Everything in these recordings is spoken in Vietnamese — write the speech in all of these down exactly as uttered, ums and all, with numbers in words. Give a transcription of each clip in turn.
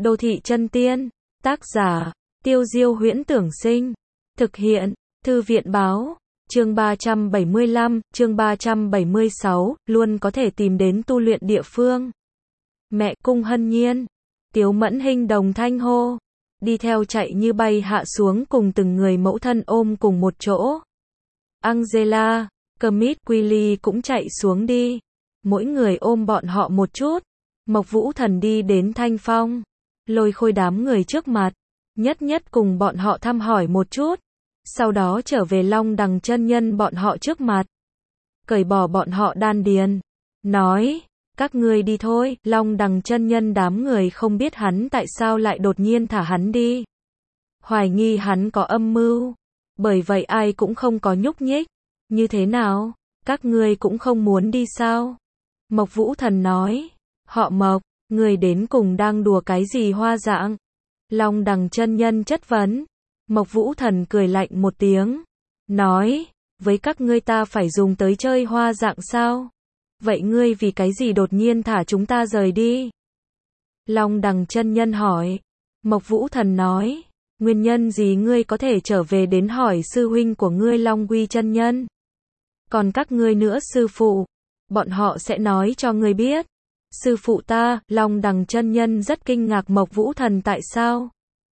Đô thị chân tiên, tác giả, Tiêu Diêu Huyễn Tưởng Sinh, thực hiện, Thư viện Báo, chương ba trăm bảy mươi lăm, chương ba trăm bảy mươi sáu, luôn có thể tìm đến tu luyện địa phương. Mẹ Cung Hân Nhiên, Tiếu Mẫn Hinh đồng thanh hô, đi theo chạy như bay hạ xuống cùng từng người mẫu thân ôm cùng một chỗ. Angela, Kermit, Willy cũng chạy xuống đi, mỗi người ôm bọn họ một chút. Mộc Vũ Thần đi đến Thanh Phong, lôi khôi đám người trước mặt, nhất nhất cùng bọn họ thăm hỏi một chút, sau đó trở về Long Đằng chân nhân bọn họ trước mặt, cởi bỏ bọn họ đan điền, nói, các ngươi đi thôi. Long Đằng chân nhân đám người không biết hắn tại sao lại đột nhiên thả hắn đi, hoài nghi hắn có âm mưu, bởi vậy ai cũng không có nhúc nhích. Như thế nào, các ngươi cũng không muốn đi sao? Mộc Vũ Thần nói, họ Mộc, người đến cùng đang đùa cái gì hoa dạng? Long Đằng chân nhân chất vấn. Mộc Vũ Thần cười lạnh một tiếng, nói, với các ngươi ta phải dùng tới chơi hoa dạng sao? Vậy ngươi vì cái gì đột nhiên thả chúng ta rời đi? Long Đằng chân nhân hỏi. Mộc Vũ Thần nói, nguyên nhân gì ngươi có thể trở về đến hỏi sư huynh của ngươi Long Quy chân nhân. Còn các ngươi nữa sư phụ, bọn họ sẽ nói cho ngươi biết. Sư phụ ta, Long Đằng chân nhân rất kinh ngạc Mộc Vũ Thần tại sao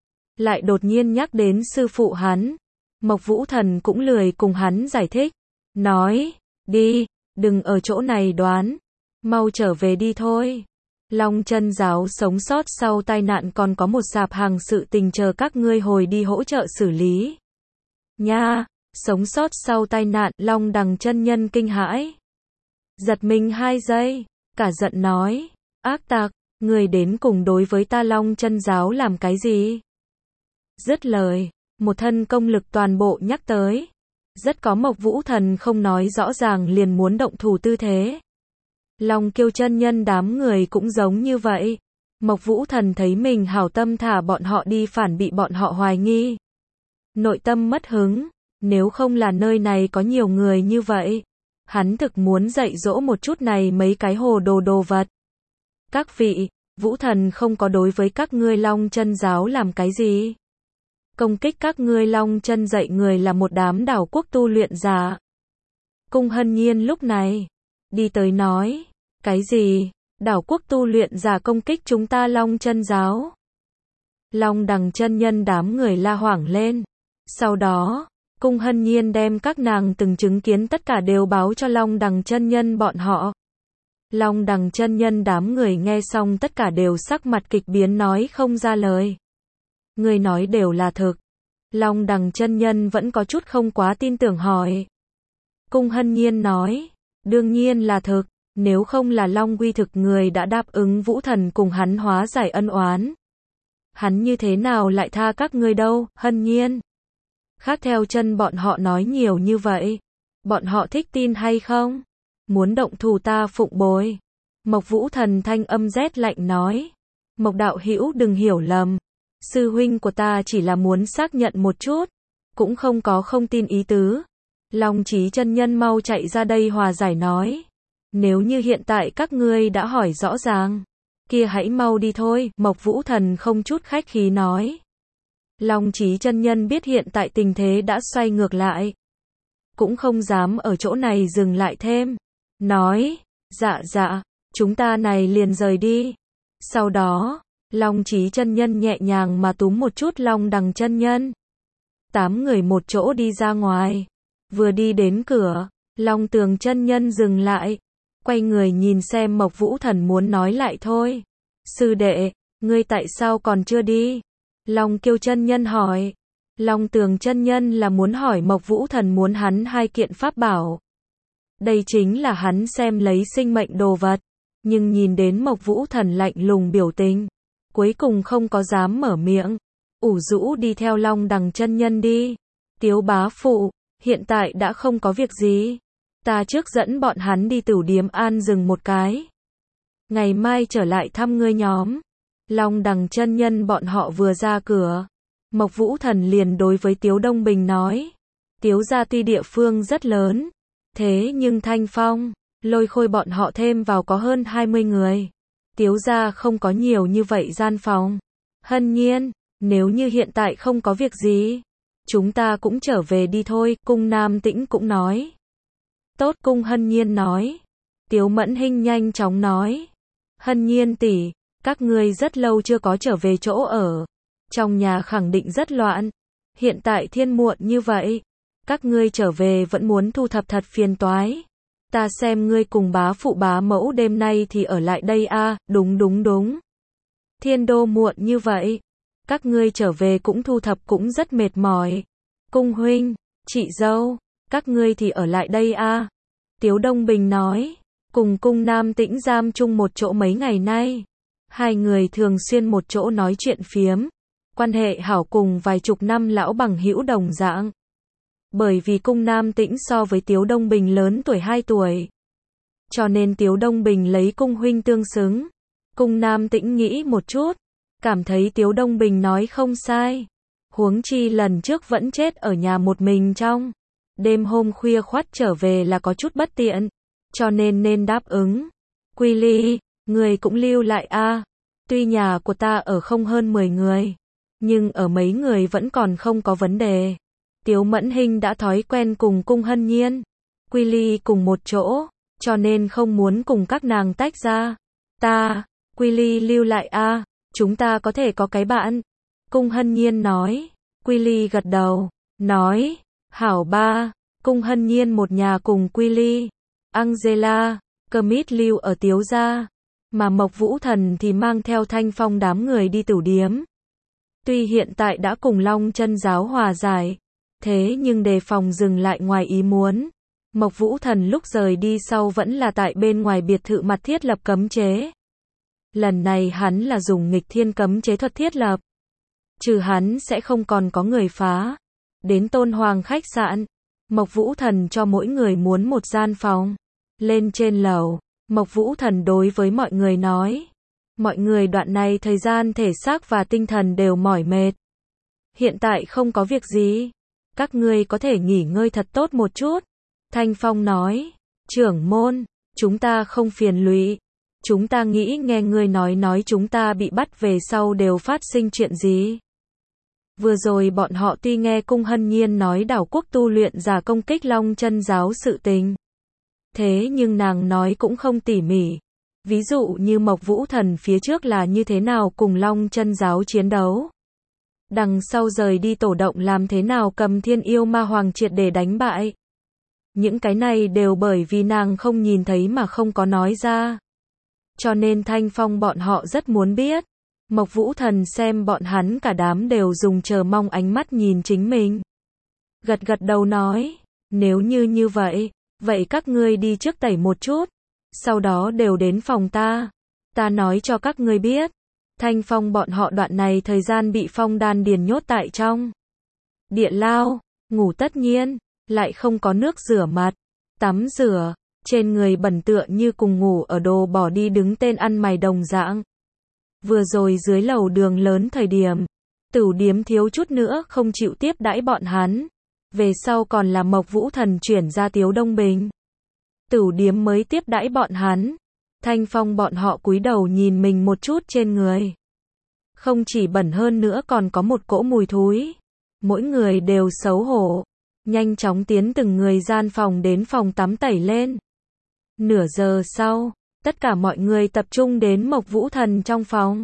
lại đột nhiên nhắc đến sư phụ hắn. Mộc Vũ Thần cũng lười cùng hắn giải thích, nói, đi, đừng ở chỗ này đoán, mau trở về đi thôi. Long Chân giáo sống sót sau tai nạn còn có một sạp hàng sự tình chờ các ngươi hồi đi hỗ trợ xử lý. Nha, sống sót sau tai nạn. Long Đằng chân nhân kinh hãi, giật mình hai giây, cả giận nói, ác tặc, người đến cùng đối với ta Long Chân giáo làm cái gì? Dứt lời, một thân công lực toàn bộ nhắc tới, rất có Mộc Vũ Thần không nói rõ ràng liền muốn động thủ tư thế. Long Kiêu chân nhân đám người cũng giống như vậy. Mộc Vũ Thần thấy mình hảo tâm thả bọn họ đi phản bị bọn họ hoài nghi, nội tâm mất hứng, nếu không là nơi này có nhiều người như vậy, hắn thực muốn dạy dỗ một chút này mấy cái hồ đồ đồ vật. Các vị, Vũ Thần không có đối với các ngươi Long Chân giáo làm cái gì. Công kích các ngươi Long Chân dạy người là một đám đảo quốc tu luyện giả. Cung Hân Nhiên lúc này đi tới nói, cái gì? Đảo quốc tu luyện giả công kích chúng ta Long Chân giáo? Long Đằng chân nhân đám người la hoảng lên. Sau đó, Cung Hân Nhiên đem các nàng từng chứng kiến tất cả đều báo cho Long Đằng chân nhân bọn họ. Long Đằng chân nhân đám người nghe xong tất cả đều sắc mặt kịch biến nói không ra lời. Người nói đều là thực. Long Đằng chân nhân vẫn có chút không quá tin tưởng hỏi. Cung Hân Nhiên nói, đương nhiên là thực, nếu không là Long Quy thực người đã đáp ứng Vũ Thần cùng hắn hóa giải ân oán. Hắn như thế nào lại tha các ngươi đâu, Hân Nhiên? Khác theo chân bọn họ nói nhiều như vậy, bọn họ thích tin hay không? Muốn động thủ ta phụng bồi. Mộc Vũ Thần thanh âm rét lạnh nói, Mộc đạo hữu đừng hiểu lầm, sư huynh của ta chỉ là muốn xác nhận một chút, cũng không có không tin ý tứ. Long Chí chân nhân mau chạy ra đây hòa giải nói, nếu như hiện tại các ngươi đã hỏi rõ ràng, kia hãy mau đi thôi. Mộc Vũ Thần không chút khách khí nói. Long Chí chân nhân biết hiện tại tình thế đã xoay ngược lại, cũng không dám ở chỗ này dừng lại thêm, nói, dạ dạ, chúng ta này liền rời đi. Sau đó, Long Chí chân nhân nhẹ nhàng mà túm một chút Long Đằng chân nhân. Tám người một chỗ đi ra ngoài, vừa đi đến cửa, Long Tường chân nhân dừng lại, quay người nhìn xem Mộc Vũ Thần muốn nói lại thôi. Sư đệ, ngươi tại sao còn chưa đi? Long Kiêu chân nhân hỏi. Long Tường chân nhân là muốn hỏi Mộc Vũ Thần muốn hắn hai kiện pháp bảo. Đây chính là hắn xem lấy sinh mệnh đồ vật, nhưng nhìn đến Mộc Vũ Thần lạnh lùng biểu tình, cuối cùng không có dám mở miệng, ủ rũ đi theo Long Đằng chân nhân đi. Tiếu bá phụ, hiện tại đã không có việc gì, ta trước dẫn bọn hắn đi tửu điếm an dừng một cái, ngày mai trở lại thăm ngươi nhóm. Long Đằng chân nhân bọn họ vừa ra cửa, Mộc Vũ Thần liền đối với Tiếu Đông Bình nói, Tiếu gia tuy địa phương rất lớn, thế nhưng Thanh Phong, Lôi Khôi bọn họ thêm vào có hơn hai mươi người. Tiếu gia không có nhiều như vậy gian phòng, Hân Nhiên, nếu như hiện tại không có việc gì, chúng ta cũng trở về đi thôi, Cung Nam Tĩnh cũng nói. Tốt, Cung Hân Nhiên nói. Tiếu Mẫn Hinh nhanh chóng nói. Hân Nhiên tỷ, các ngươi rất lâu chưa có trở về chỗ ở. Trong nhà khẳng định rất loạn. Hiện tại thiên muộn như vậy. Các ngươi trở về vẫn muốn thu thập thật phiền toái. Ta xem ngươi cùng bá phụ bá mẫu đêm nay thì ở lại đây a, à, đúng đúng đúng. Thiên đô muộn như vậy. Các ngươi trở về cũng thu thập cũng rất mệt mỏi. Cung huynh, chị dâu, các ngươi thì ở lại đây a. À. Tiếu Đông Bình nói, cùng Cung Nam Tĩnh giam chung một chỗ mấy ngày nay. Hai người thường xuyên một chỗ nói chuyện phiếm. Quan hệ hảo cùng vài chục năm lão bằng hữu đồng dạng. Bởi vì Cung Nam Tĩnh so với Tiếu Đông Bình lớn tuổi hai tuổi. Cho nên Tiếu Đông Bình lấy Cung huynh tương xứng. Cung Nam Tĩnh nghĩ một chút. Cảm thấy Tiếu Đông Bình nói không sai. Huống chi lần trước vẫn chết ở nhà một mình trong. Đêm hôm khuya khoắt trở về là có chút bất tiện. Cho nên nên đáp ứng. Quy Ly, người cũng lưu lại a. À. Tuy nhà của ta ở không hơn mười người. Nhưng ở mấy người vẫn còn không có vấn đề. Tiếu Mẫn Hinh đã thói quen cùng Cung Hân Nhiên, Quy Ly cùng một chỗ. Cho nên không muốn cùng các nàng tách ra. Ta, Quy Ly lưu lại a. À. Chúng ta có thể có cái bạn. Cung Hân Nhiên nói. Quy Ly gật đầu. Nói. Hảo ba. Cung Hân Nhiên một nhà cùng Quy Ly, Angela, Kermit lưu ở Tiếu gia. Mà Mộc Vũ Thần thì mang theo Thanh Phong đám người đi tửu điếm. Tuy hiện tại đã cùng Long Chân giáo hòa giải. Thế nhưng đề phòng dừng lại ngoài ý muốn. Mộc Vũ Thần lúc rời đi sau vẫn là tại bên ngoài biệt thự mặt thiết lập cấm chế. Lần này hắn là dùng nghịch thiên cấm chế thuật thiết lập. Trừ hắn sẽ không còn có người phá. Đến Tôn Hoàng khách sạn, Mộc Vũ Thần cho mỗi người muốn một gian phòng. Lên trên lầu, Mộc Vũ Thần đối với mọi người nói. Mọi người đoạn này thời gian thể xác và tinh thần đều mỏi mệt. Hiện tại không có việc gì. Các ngươi có thể nghỉ ngơi thật tốt một chút. Thanh Phong nói. Trưởng môn, chúng ta không phiền lụy. Chúng ta nghĩ nghe ngươi nói nói chúng ta bị bắt về sau đều phát sinh chuyện gì. Vừa rồi bọn họ tuy nghe Cung Hân Nhiên nói đảo quốc tu luyện giả công kích Long Chân giáo sự tình. Thế nhưng nàng nói cũng không tỉ mỉ. Ví dụ như Mộc Vũ Thần phía trước là như thế nào cùng Long Chân giáo chiến đấu. Đằng sau rời đi tổ động làm thế nào cầm Thiên Yêu Ma Hoàng triệt để đánh bại. Những cái này đều bởi vì nàng không nhìn thấy mà không có nói ra. Cho nên Thanh Phong bọn họ rất muốn biết. Mộc Vũ Thần xem bọn hắn cả đám đều dùng chờ mong ánh mắt nhìn chính mình. Gật gật đầu nói, nếu như như vậy, vậy các ngươi đi trước tẩy một chút, sau đó đều đến phòng ta. Ta nói cho các ngươi biết, Thanh Phong bọn họ đoạn này thời gian bị phong đan điền nhốt tại trong địa lao, ngủ tất nhiên, lại không có nước rửa mặt, tắm rửa, trên người bẩn tựa như cùng ngủ ở đồ bỏ đi đứng tên ăn mày đồng dạng. Vừa rồi dưới lầu đường lớn thời điểm, tửu điếm thiếu chút nữa không chịu tiếp đãi bọn hắn. Về sau còn là Mộc Vũ Thần chuyển ra Tiếu Đông Bình. Tửu điếm mới tiếp đãi bọn hắn. Thanh Phong bọn họ cúi đầu nhìn mình một chút trên người. Không chỉ bẩn hơn nữa còn có một cỗ mùi thúi. Mỗi người đều xấu hổ. Nhanh chóng tiến từng người gian phòng đến phòng tắm tẩy lên. Nửa giờ sau, tất cả mọi người tập trung đến Mộc Vũ Thần trong phòng.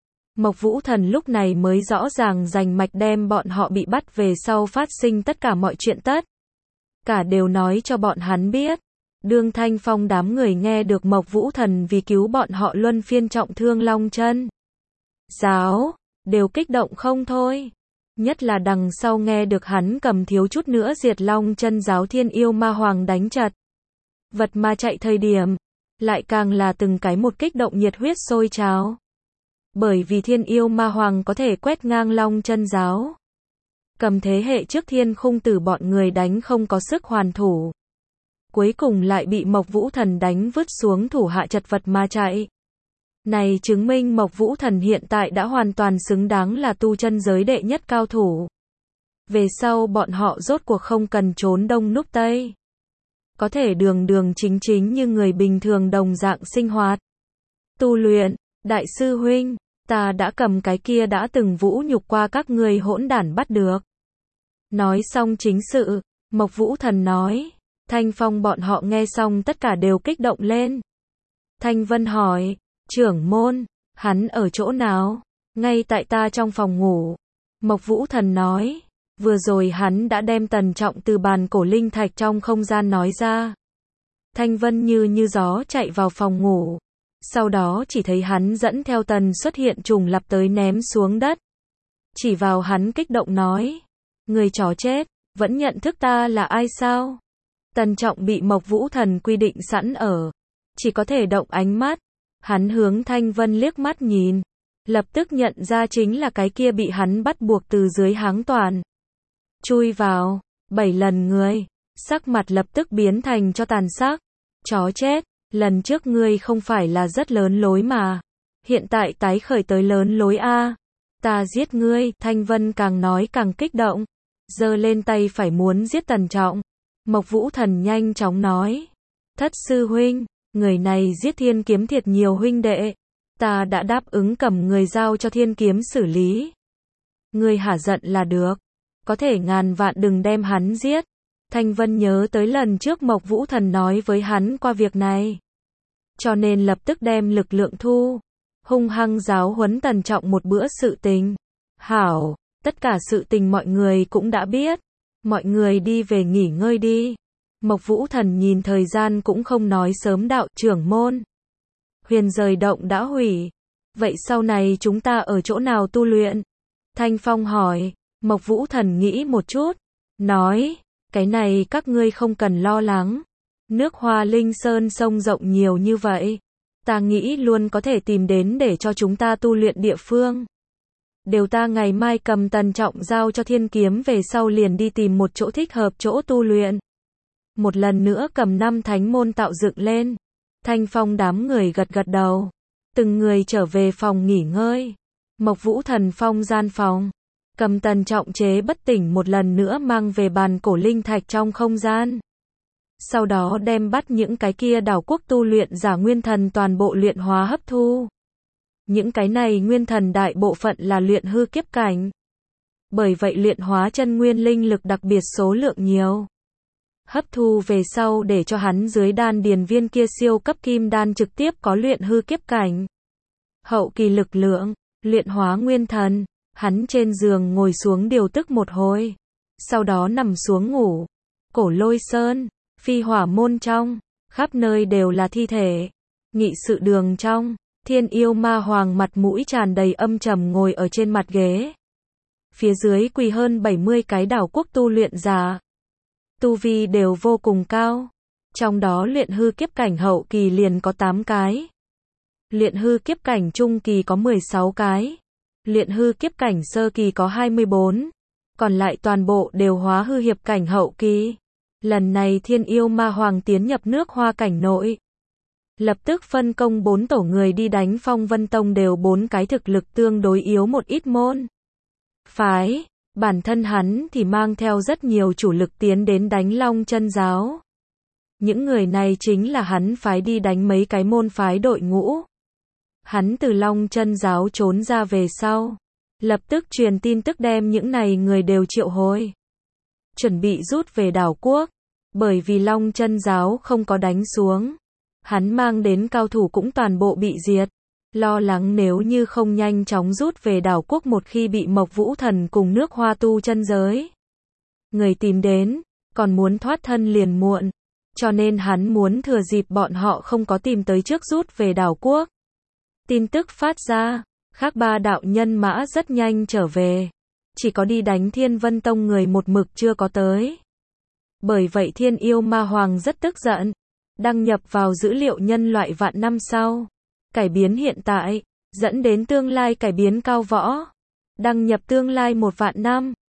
Mộc Vũ Thần lúc này mới rõ ràng rành mạch đem bọn họ bị bắt về sau phát sinh tất cả mọi chuyện tất. Cả đều nói cho bọn hắn biết. Đương Thanh Phong đám người nghe được Mộc Vũ Thần vì cứu bọn họ luân phiên trọng thương Long Chân giáo, đều kích động không thôi. Nhất là đằng sau nghe được hắn cầm thiếu chút nữa diệt Long Chân giáo Thiên Yêu Ma Hoàng đánh chật vật mà chạy thời điểm, lại càng là từng cái một kích động nhiệt huyết sôi trào. Bởi vì Thiên Yêu Ma Hoàng có thể quét ngang Long Chân giáo. Cầm thế hệ trước Thiên Khung Tử bọn người đánh không có sức hoàn thủ. Cuối cùng lại bị Mộc Vũ Thần đánh vứt xuống thủ hạ chật vật mà chạy. Này chứng minh Mộc Vũ Thần hiện tại đã hoàn toàn xứng đáng là tu chân giới đệ nhất cao thủ. Về sau bọn họ rốt cuộc không cần trốn đông núp tây. Có thể đường đường chính chính như người bình thường đồng dạng sinh hoạt. Tu luyện, đại sư huynh, Ta đã cầm cái kia đã từng vũ nhục qua các ngươi hỗn đản bắt được. Nói xong chính sự, Mộc Vũ Thần nói. Thanh Phong bọn họ nghe xong tất cả đều kích động lên. Thanh Vân hỏi, trưởng môn, hắn ở chỗ nào? Ngay tại ta trong phòng ngủ. Mộc Vũ Thần nói, vừa rồi hắn đã đem Tần Trọng từ bàn cổ linh thạch trong không gian nói ra. Thanh Vân như như gió chạy vào phòng ngủ. Sau đó chỉ thấy hắn dẫn theo Tần xuất hiện trùng lập tới ném xuống đất. Chỉ vào hắn kích động nói, người chó chết, vẫn nhận thức ta là ai sao? Tần Trọng bị Mộc Vũ Thần quy định sẵn ở, chỉ có thể động ánh mắt. Hắn hướng Thanh Vân liếc mắt nhìn, lập tức nhận ra chính là cái kia bị hắn bắt buộc từ dưới háng toàn chui vào, bảy lần người, sắc mặt lập tức biến thành cho tàn sắc. Chó chết, lần trước ngươi không phải là rất lớn lối mà, hiện tại tái khởi tới lớn lối a. Ta giết ngươi. Thanh Vân càng nói càng kích động, giơ lên tay phải muốn giết Tần Trọng. Mộc Vũ Thần nhanh chóng nói, thất sư huynh, người này giết Thiên Kiếm thiệt nhiều huynh đệ, ta đã đáp ứng cầm người giao cho Thiên Kiếm xử lý. Ngươi hả giận là được, có thể ngàn vạn đừng đem hắn giết. Thanh Vân nhớ tới lần trước Mộc Vũ Thần nói với hắn qua việc này, cho nên lập tức đem lực lượng thu, hung hăng giáo huấn Tần Trọng một bữa sự tình. Hảo, tất cả sự tình mọi người cũng đã biết, mọi người đi về nghỉ ngơi đi. Mộc Vũ Thần nhìn thời gian cũng không nói sớm, đạo trưởng môn, Huyền Rời Động đã hủy, vậy sau này chúng ta ở chỗ nào tu luyện? Thanh Phong hỏi. Mộc Vũ Thần nghĩ một chút, nói, cái này các ngươi không cần lo lắng. Nước Hoa Linh Sơn sông rộng nhiều như vậy, ta nghĩ luôn có thể tìm đến để cho chúng ta tu luyện địa phương. Đều ta ngày mai cầm Tần Trọng giao cho Thiên Kiếm về sau liền đi tìm một chỗ thích hợp chỗ tu luyện. Một lần nữa cầm năm thánh môn tạo dựng lên. Thanh Phong đám người gật gật đầu, từng người trở về phòng nghỉ ngơi. Mộc Vũ Thần phong gian phòng, cầm Tần Trọng chế bất tỉnh một lần nữa mang về bàn cổ linh thạch trong không gian. Sau đó đem bắt những cái kia đảo quốc tu luyện giả nguyên thần toàn bộ luyện hóa hấp thu. Những cái này nguyên thần đại bộ phận là luyện hư kiếp cảnh. Bởi vậy luyện hóa chân nguyên linh lực đặc biệt số lượng nhiều. Hấp thu về sau để cho hắn dưới đan điền viên kia siêu cấp kim đan trực tiếp có luyện hư kiếp cảnh. Hậu kỳ lực lượng, luyện hóa nguyên thần, hắn trên giường ngồi xuống điều tức một hồi. Sau đó nằm xuống ngủ. Cổ Lôi Sơn, Phi Hỏa Môn trong, khắp nơi đều là thi thể. Nghị sự đường trong, Thiên Yêu Ma Hoàng mặt mũi tràn đầy âm trầm ngồi ở trên mặt ghế. Phía dưới quỳ hơn bảy mươi cái đảo quốc tu luyện giả. Tu vi đều vô cùng cao. Trong đó luyện hư kiếp cảnh hậu kỳ liền có tám cái. Luyện hư kiếp cảnh trung kỳ có mười sáu cái. Luyện hư kiếp cảnh sơ kỳ có hai mươi bốn. Còn lại toàn bộ đều hóa hư hiệp cảnh hậu kỳ. Lần này Thiên Yêu Ma Hoàng tiến nhập nước Hoa cảnh nội. Lập tức phân công bốn tổ người đi đánh Phong Vân Tông, đều bốn cái thực lực tương đối yếu một ít môn phái. Bản thân hắn thì mang theo rất nhiều chủ lực tiến đến đánh Long Chân giáo. Những người này chính là hắn phái đi đánh mấy cái môn phái đội ngũ. Hắn từ Long Chân giáo trốn ra về sau, lập tức truyền tin tức đem những này người đều triệu hồi, chuẩn bị rút về đảo quốc. Bởi vì Long Chân giáo không có đánh xuống, hắn mang đến cao thủ cũng toàn bộ bị diệt. Lo lắng nếu như không nhanh chóng rút về đảo quốc, một khi bị Mộc Vũ Thần cùng nước Hoa tu chân giới người tìm đến, còn muốn thoát thân liền muộn. Cho nên hắn muốn thừa dịp bọn họ không có tìm tới trước rút về đảo quốc. Tin tức phát ra, khác ba đạo nhân mã rất nhanh trở về. Chỉ có đi đánh Thiên Vân Tông người một mực chưa có tới. Bởi vậy Thiên Yêu Ma Hoàng rất tức giận, đăng nhập vào dữ liệu nhân loại vạn năm sau. Cải biến hiện tại, dẫn đến tương lai cải biến cao võ. Đăng nhập tương lai một vạn năm.